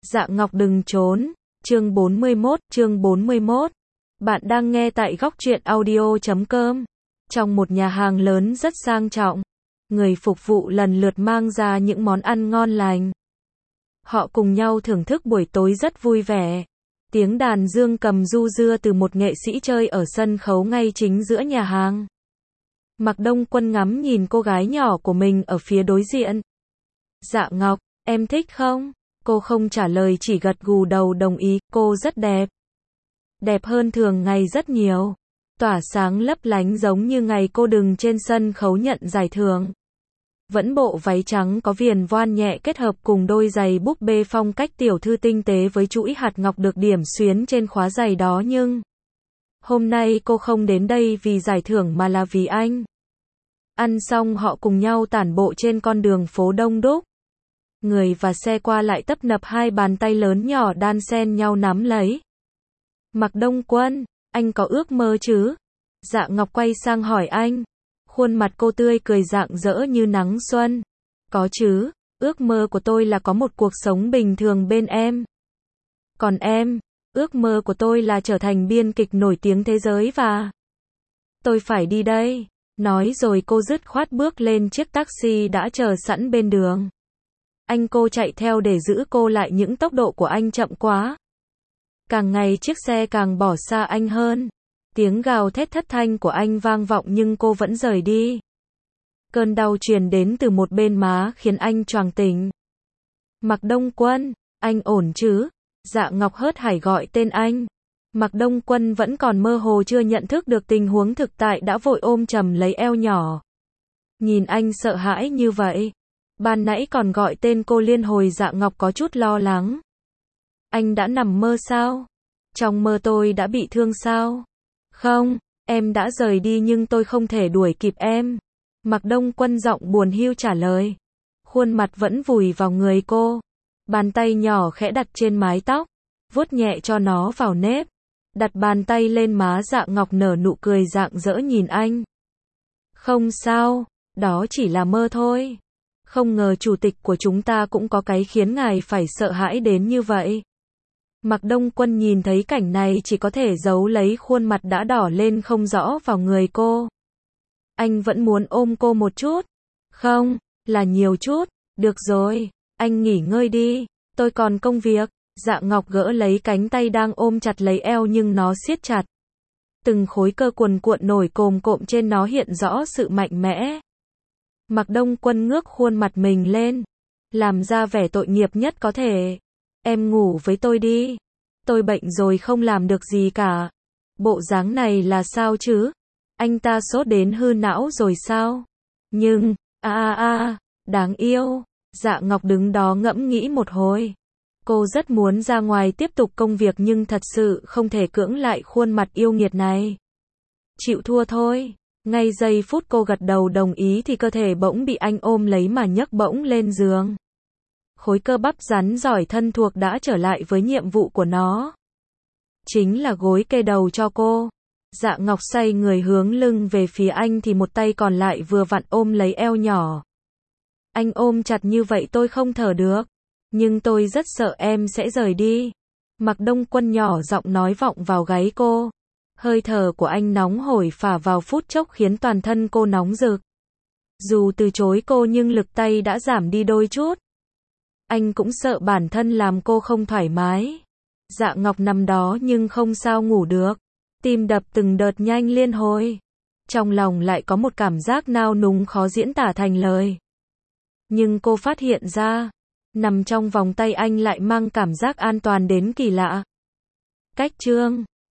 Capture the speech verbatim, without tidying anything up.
Dạ Ngọc đừng trốn. Chương bốn mươi mốt, chương bốn mươi mốt. Bạn đang nghe tại góc truyện audio chấm com. Trong một nhà hàng lớn rất sang trọng, người phục vụ lần lượt mang ra những món ăn ngon lành. Họ cùng nhau thưởng thức buổi tối rất vui vẻ. Tiếng đàn dương cầm du dưa từ một nghệ sĩ chơi ở sân khấu ngay chính giữa nhà hàng. Mạc Đông Quân ngắm nhìn cô gái nhỏ của mình ở phía đối diện. Dạ Ngọc, em thích không? Cô không trả lời chỉ gật gù đầu đồng ý, cô rất đẹp. Đẹp hơn thường ngày rất nhiều. Tỏa sáng lấp lánh giống như ngày cô đừng trên sân khấu nhận giải thưởng. Vẫn bộ váy trắng có viền voan nhẹ kết hợp cùng đôi giày búp bê phong cách tiểu thư tinh tế với chuỗi hạt ngọc được điểm xuyến trên khóa giày đó, nhưng hôm nay cô không đến đây vì giải thưởng mà là vì anh. Ăn xong họ cùng nhau tản bộ trên con đường phố đông đúc. Người và xe qua lại tấp nập, hai bàn tay lớn nhỏ đan xen nhau nắm lấy. Mạc Đông Quân, anh có ước mơ chứ? Dạ Ngọc quay sang hỏi anh. Khuôn mặt cô tươi cười rạng rỡ như nắng xuân. Có chứ, ước mơ của tôi là có một cuộc sống bình thường bên em. Còn em, ước mơ của tôi là trở thành biên kịch nổi tiếng thế giới và tôi phải đi đây. Nói rồi cô dứt khoát bước lên chiếc taxi đã chờ sẵn bên đường. Anh cô chạy theo để giữ cô lại, những tốc độ của anh chậm quá. Càng ngày chiếc xe càng bỏ xa anh hơn. Tiếng gào thét thất thanh của anh vang vọng nhưng cô vẫn rời đi. Cơn đau truyền đến từ một bên má khiến anh choàng tỉnh. Mạc Đông Quân, anh ổn chứ? Dạ Ngọc hớt hải gọi tên anh. Mạc Đông Quân vẫn còn mơ hồ chưa nhận thức được tình huống thực tại đã vội ôm chầm lấy eo nhỏ. Nhìn anh sợ hãi như vậy. Ban nãy còn gọi tên cô liên hồi, Dạ Ngọc có chút lo lắng. Anh đã nằm mơ sao? Trong mơ tôi đã bị thương sao? Không, em đã rời đi nhưng tôi không thể đuổi kịp em. Mạc Đông Quân giọng buồn hiu trả lời. Khuôn mặt vẫn vùi vào người cô. Bàn tay nhỏ khẽ đặt trên mái tóc, vuốt nhẹ cho nó vào nếp. Đặt bàn tay lên má, Dạ Ngọc nở nụ cười rạng rỡ nhìn anh. Không sao, đó chỉ là mơ thôi. Không ngờ chủ tịch của chúng ta cũng có cái khiến ngài phải sợ hãi đến như vậy. Mạc Đông Quân nhìn thấy cảnh này chỉ có thể giấu lấy khuôn mặt đã đỏ lên không rõ vào người cô. Anh vẫn muốn ôm cô một chút. Không, là nhiều chút. Được rồi, anh nghỉ ngơi đi, tôi còn công việc. Dạ Ngọc gỡ lấy cánh tay đang ôm chặt lấy eo nhưng nó siết chặt. Từng khối cơ cuồn cuộn nổi cồm cộm trên nó hiện rõ sự mạnh mẽ. Mạc Đông Quân ngước khuôn mặt mình lên, làm ra vẻ tội nghiệp nhất có thể. Em ngủ với tôi đi. Tôi bệnh rồi không làm được gì cả. Bộ dáng này là sao chứ? Anh ta sốt đến hư não rồi sao? Nhưng, a a a, đáng yêu. Dạ Ngọc đứng đó ngẫm nghĩ một hồi. Cô rất muốn ra ngoài tiếp tục công việc nhưng thật sự không thể cưỡng lại khuôn mặt yêu nghiệt này. Chịu thua thôi. Ngay giây phút cô gật đầu đồng ý thì cơ thể bỗng bị anh ôm lấy mà nhấc bổng lên giường. Khối cơ bắp rắn giỏi thân thuộc đã trở lại với nhiệm vụ của nó. Chính là gối kê đầu cho cô. Dạ Ngọc xoay người hướng lưng về phía anh thì một tay còn lại vừa vặn ôm lấy eo nhỏ. Anh ôm chặt như vậy tôi không thở được. Nhưng tôi rất sợ em sẽ rời đi. Mạc Đông Quân nhỏ giọng nói vọng vào gáy cô. Hơi thở của anh nóng hổi phả vào phút chốc khiến toàn thân cô nóng rực. Dù từ chối cô nhưng lực tay đã giảm đi đôi chút. Anh cũng sợ bản thân làm cô không thoải mái. Dạ Ngọc nằm đó nhưng không sao ngủ được. Tim đập từng đợt nhanh liên hồi. Trong lòng lại có một cảm giác nao núng khó diễn tả thành lời. Nhưng cô phát hiện ra, nằm trong vòng tay anh lại mang cảm giác an toàn đến kỳ lạ. Cách chương